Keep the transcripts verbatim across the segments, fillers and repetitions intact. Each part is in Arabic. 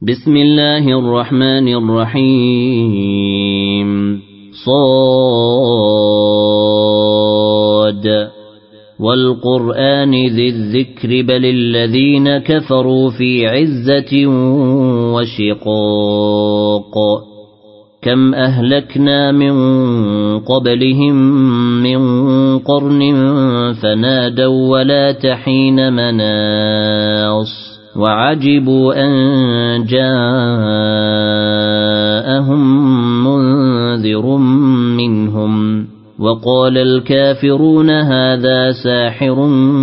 بسم الله الرحمن الرحيم صاد والقرآن ذي الذكر بل الذين كفروا في عزة وشقاق كم أهلكنا من قبلهم من قرن فنادوا ولا تحين مناص وعجبوا أن جاءهم منذر منهم وقال الكافرون هذا ساحر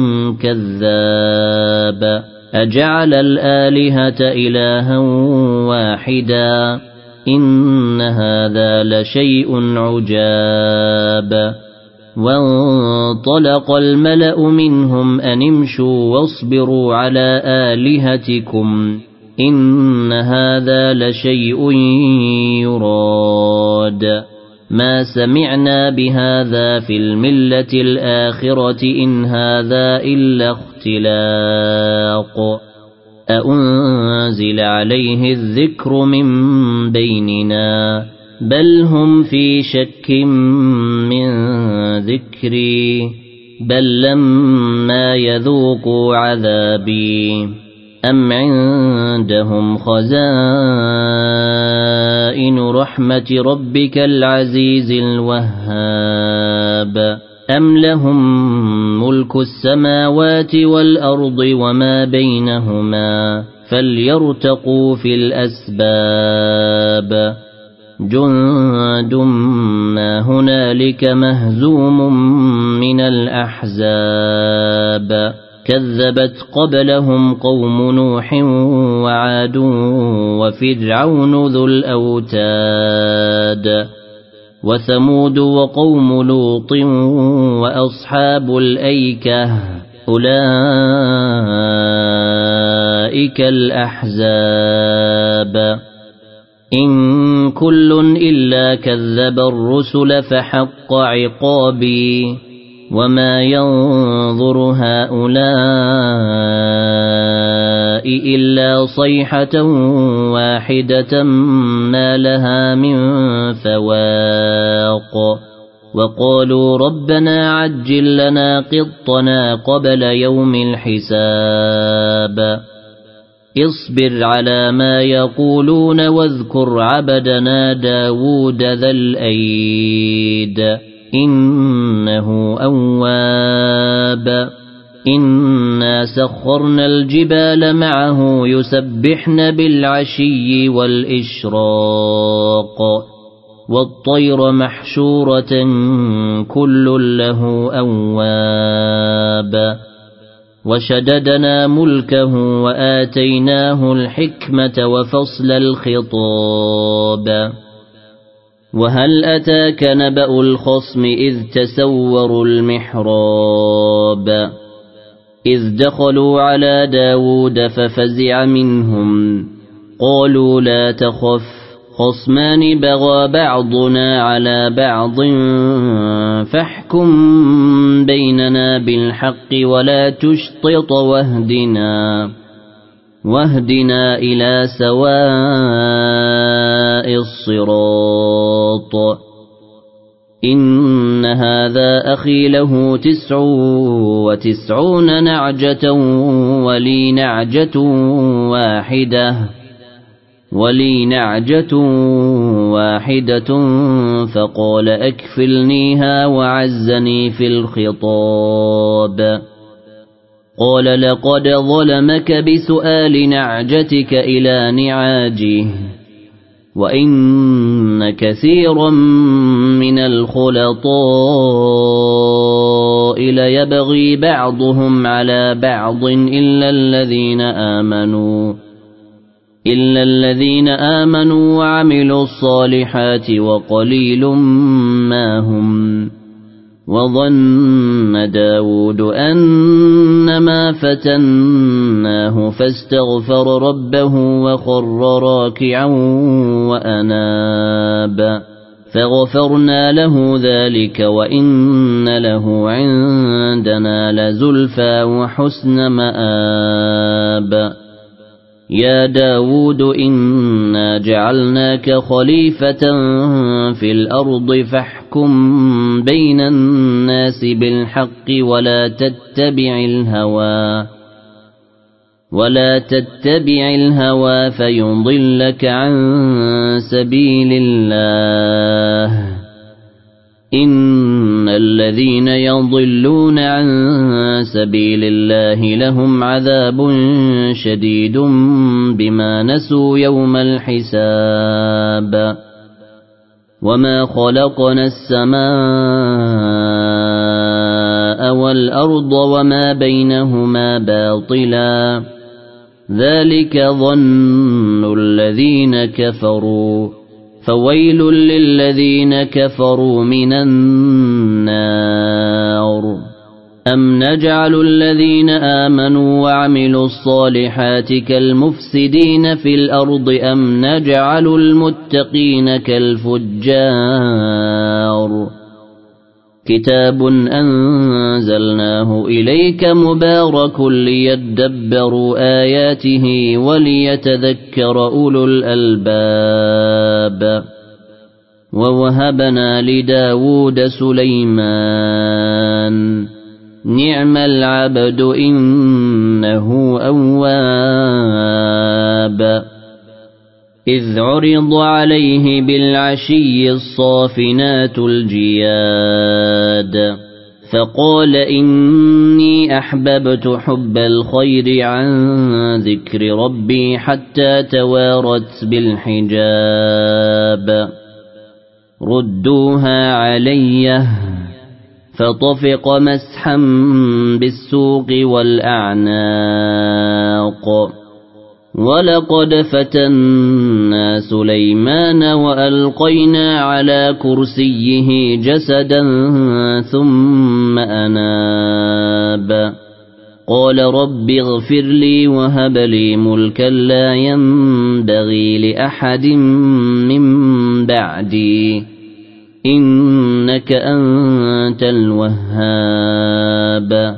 كذاب أجعل الآلهة إلها واحدا إن هذا لشيء عجاب وانطلق الملأ منهم أن امشوا واصبروا على آلهتكم إن هذا لشيء يراد ما سمعنا بهذا في الملة الآخرة إن هذا إلا اختلاق أأنزل عليه الذكر من بيننا بل هم في شك من ذكري بل لما يذوقوا عذابي أم عندهم خزائن رحمة ربك العزيز الوهاب أم لهم ملك السماوات والأرض وما بينهما فليرتقوا في الأسباب جند ما هنالك مهزوم من الأحزاب كذبت قبلهم قوم نوح وعاد وفرعون ذو الأوتاد وثمود وقوم لوط وأصحاب الأيكة أولئك الأحزاب إن كل إلا كذب الرسل فحق عقابي وما ينظر هؤلاء إلا صيحة واحدة ما لها من فواق وقالوا ربنا عجل لنا قطنا قبل يوم الحساب اصبر على ما يقولون واذكر عبدنا داود ذا الأيد إنه أواب إنا سخرنا الجبال معه يسبحن بالعشي والإشراق والطير محشورة كل له أواب وشددنا ملكه وآتيناه الحكمة وفصل الخطاب وهل أتاك نبأ الخصم إذ تسوروا المحراب إذ دخلوا على داود ففزع منهم قالوا لا تخف خصمان بغى بعضنا على بعض فاحكم بيننا بالحق ولا تشطط واهدنا واهدنا إلى سواء الصراط إن هذا أخي له تسع وتسعون نعجة ولي نعجة واحدة ولي نعجة واحدة فقال أكفلنيها وعزني في الخطاب قال لقد ظلمك بسؤال نعجتك إلى نعاجه وإن كثيرا من الخلطاء ليبغي بعضهم على بعض إلا الذين آمنوا إلا الذين آمنوا وعملوا الصالحات وقليل ما هم وظن داود أنما فتناه فاستغفر ربه وخر راكعا وأناب فغفرنا له ذلك وإن له عندنا لزلفى وحسن مآب يا داود إنا جعلناك خليفة في الأرض فاحكم بين الناس بالحق ولا تتبع الهوى ولا تتبع الهوى فيضلك عن سبيل الله إن الذين يضلون عن سبيل الله لهم عذاب شديد بما نسوا يوم الحساب وما خلقنا السماء والأرض وما بينهما باطلا ذلك ظن الذين كفروا فويل للذين كفروا من النار أم نجعل الذين آمنوا وعملوا الصالحات كالمفسدين في الأرض أم نجعل المتقين كالفجار كتاب أنزلناه إليك مبارك ليدبروا آياته وليتذكر أولو الألباب ووهبنا لداود سليمان نعم العبد إنه أواب إذ عرض عليه بالعشي الصافنات الجياد فقال إني أحببت حب الخير عن ذكر ربي حتى توارت بالحجاب ردوها علي فطفق مسحا بالسوق والأعناق ولقد فتنا سليمان وألقينا على كرسيه جسدا ثم أناب قال رب اغفر لي وهب لي ملكا لا ينبغي لأحد من بعدي إنك أنت الوهاب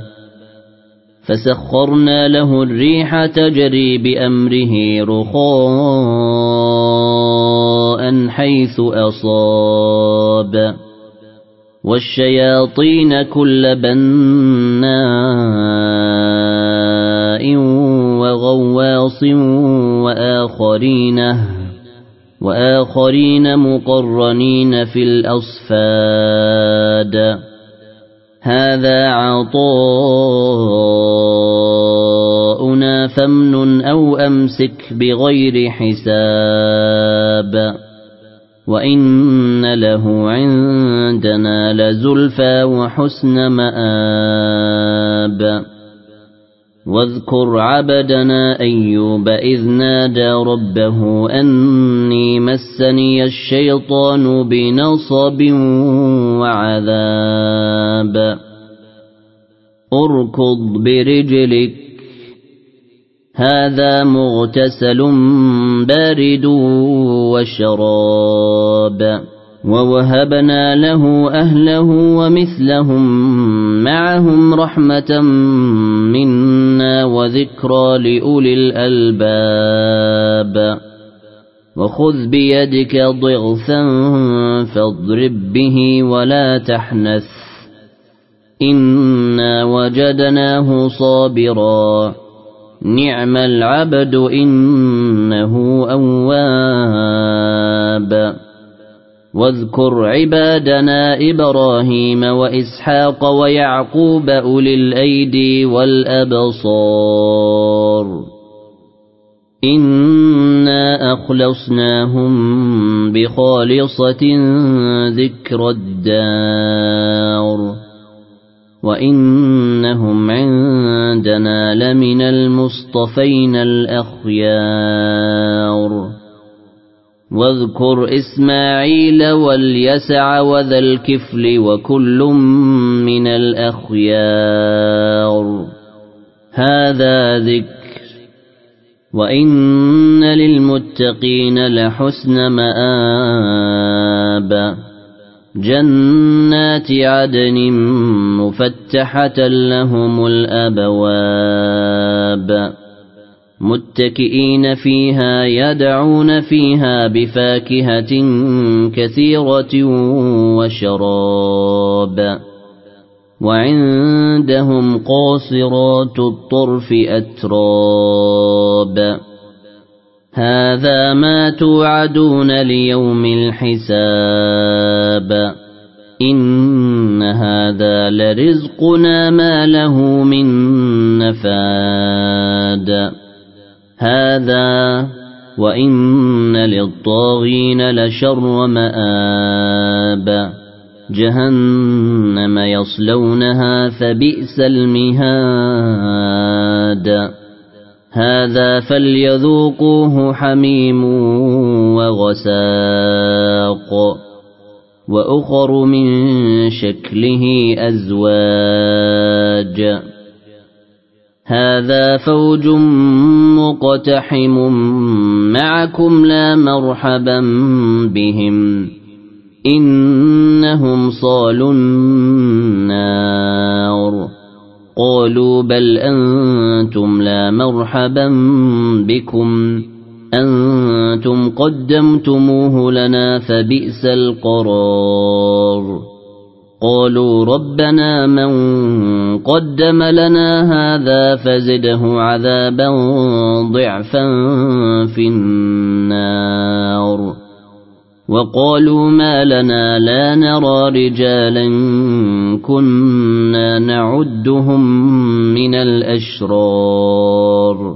فسخرنا له الريح تجري بأمره رخاء حيث أصاب والشياطين كل بناء وغواص وآخرين وآخرين مقرنين في الأصفاد هذا عطاؤنا فامنن أو أمسك بغير حساب وإن له عندنا لزلفى وحسن مآب واذكر عبدنا أيوب إذ نادى ربه أني مسني الشيطان بنصب وعذاب اركض برجلك هذا مغتسل بارد وشراب ووهبنا له أهله ومثلهم معهم رحمة منا وذكرى لأولي الألباب وخذ بيدك ضغثا فاضرب به ولا تحنث إنا وجدناه صابرا نعم العبد إنه أواب واذكر عبادنا إبراهيم وإسحاق ويعقوب أولي الأيدي والأبصار إنا أخلصناهم بخالصة ذكر الدار وإنهم عندنا لمن المصطفين الأخيار واذكر إسماعيل واليسع وذا الكفل وكل من الأخيار هذا ذكر وإن للمتقين لحسن مآب جنات عدن مفتحة لهم الأبواب متكئين فيها يدعون فيها بفاكهة كثيرة وشراب وعندهم قاصرات الطرف أتراب هذا ما توعدون ليوم الحساب إن هذا لرزقنا ما له من نفاد هذا وإن للطاغين لشر مآب جهنم يصلونها فبئس المهاد هذا فليذوقوه حميم وغساق وأخر من شكله أزواج هذا فوج مقتحم معكم لا مرحبا بهم إنهم صالوا النار قالوا بل أنتم لا مرحبا بكم أنتم قدمتموه لنا فبئس القرار قالوا ربنا من قدم لنا هذا فزده عذابا ضعفا في النار وقالوا ما لنا لا نرى رجالا كنا نعدهم من الأشرار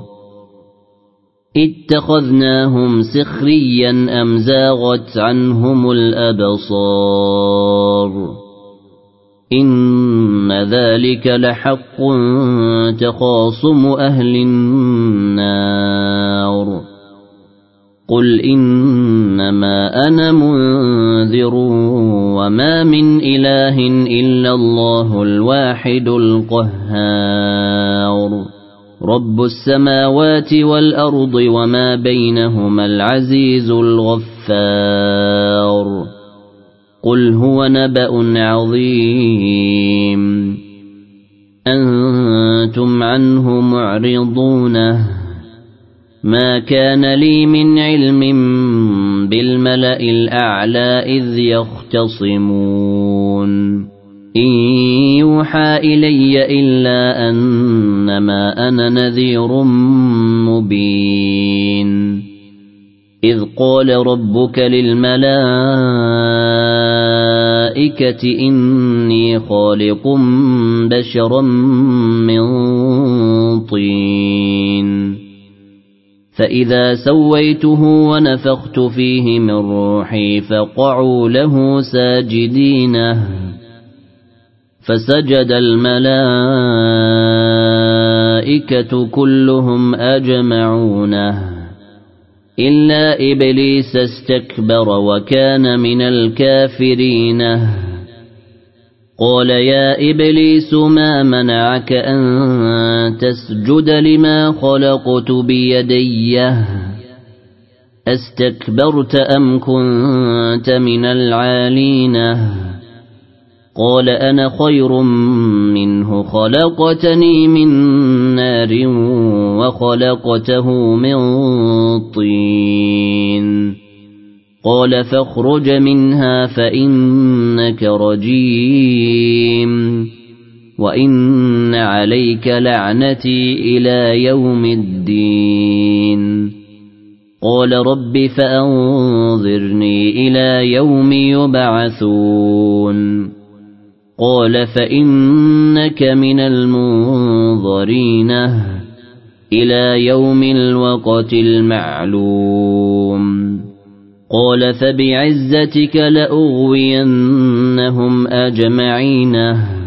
اتخذناهم سخريا أم زاغت عنهم الأبصار إن ذلك لحق تخاصم أهل النار قل إنما أنا منذر وما من إله إلا الله الواحد القهار رب السماوات والأرض وما بينهما العزيز الغفار قل هو نبأ عظيم أنتم عنه معرضون ما كان لي من علم بالملأ الأعلى إذ يختصمون إن يوحى إلي إلا أنما أنا نذير مبين إذ قال ربك للملائكة إني خالق بشرا من طين فإذا سويته ونفخت فيه من روحي فقعوا له ساجدين فسجد الملائكة كلهم أجمعون إلا إبليس استكبر وكان من الكافرين قال يا إبليس ما منعك أن تسجد لما خلقت بيدي استكبرت أم كنت من العالين قال أنا خير منه خلقتني من نار وخلقته من طين قال فاخرج منها فإنك رجيم وإن عليك لعنتي إلى يوم الدين قال رب فأنظرني إلى يوم يبعثون قال فإنك من المنظرين إلى يوم الوقت المعلوم قال فبعزتك لأغوينهم أجمعين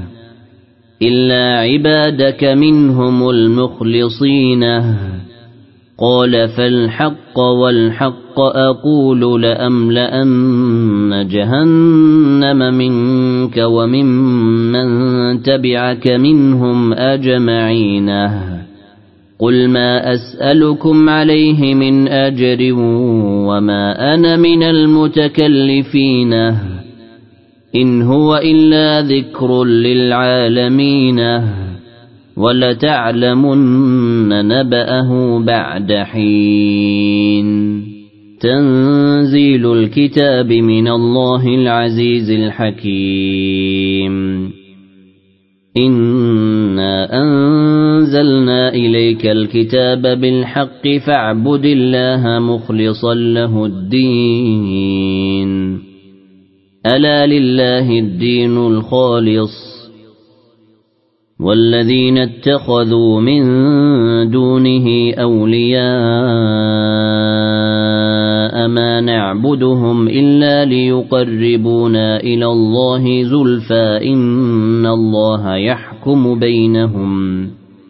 إلا عبادك منهم المخلصين قال فالحق والحق أقول لأملأن جهنم منك وممن تبعك منهم أجمعين قل ما أسألكم عليه من أجر وما أنا من المتكلفين إن هو إلا ذكر للعالمين ولتعلمن نبأه بعد حين تنزيل الكتاب من الله العزيز الحكيم إنا أنزلنا إليك الكتاب بالحق فاعبد الله مخلصا له الدين ألا لله الدين الخالص والذين اتخذوا من دونه أولياء ما نعبدهم إلا ليقربونا إلى الله زلفى إن الله يحكم بينهم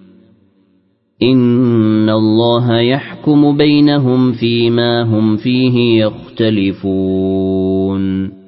إن الله يحكم بينهم فيما هم فيه يختلفون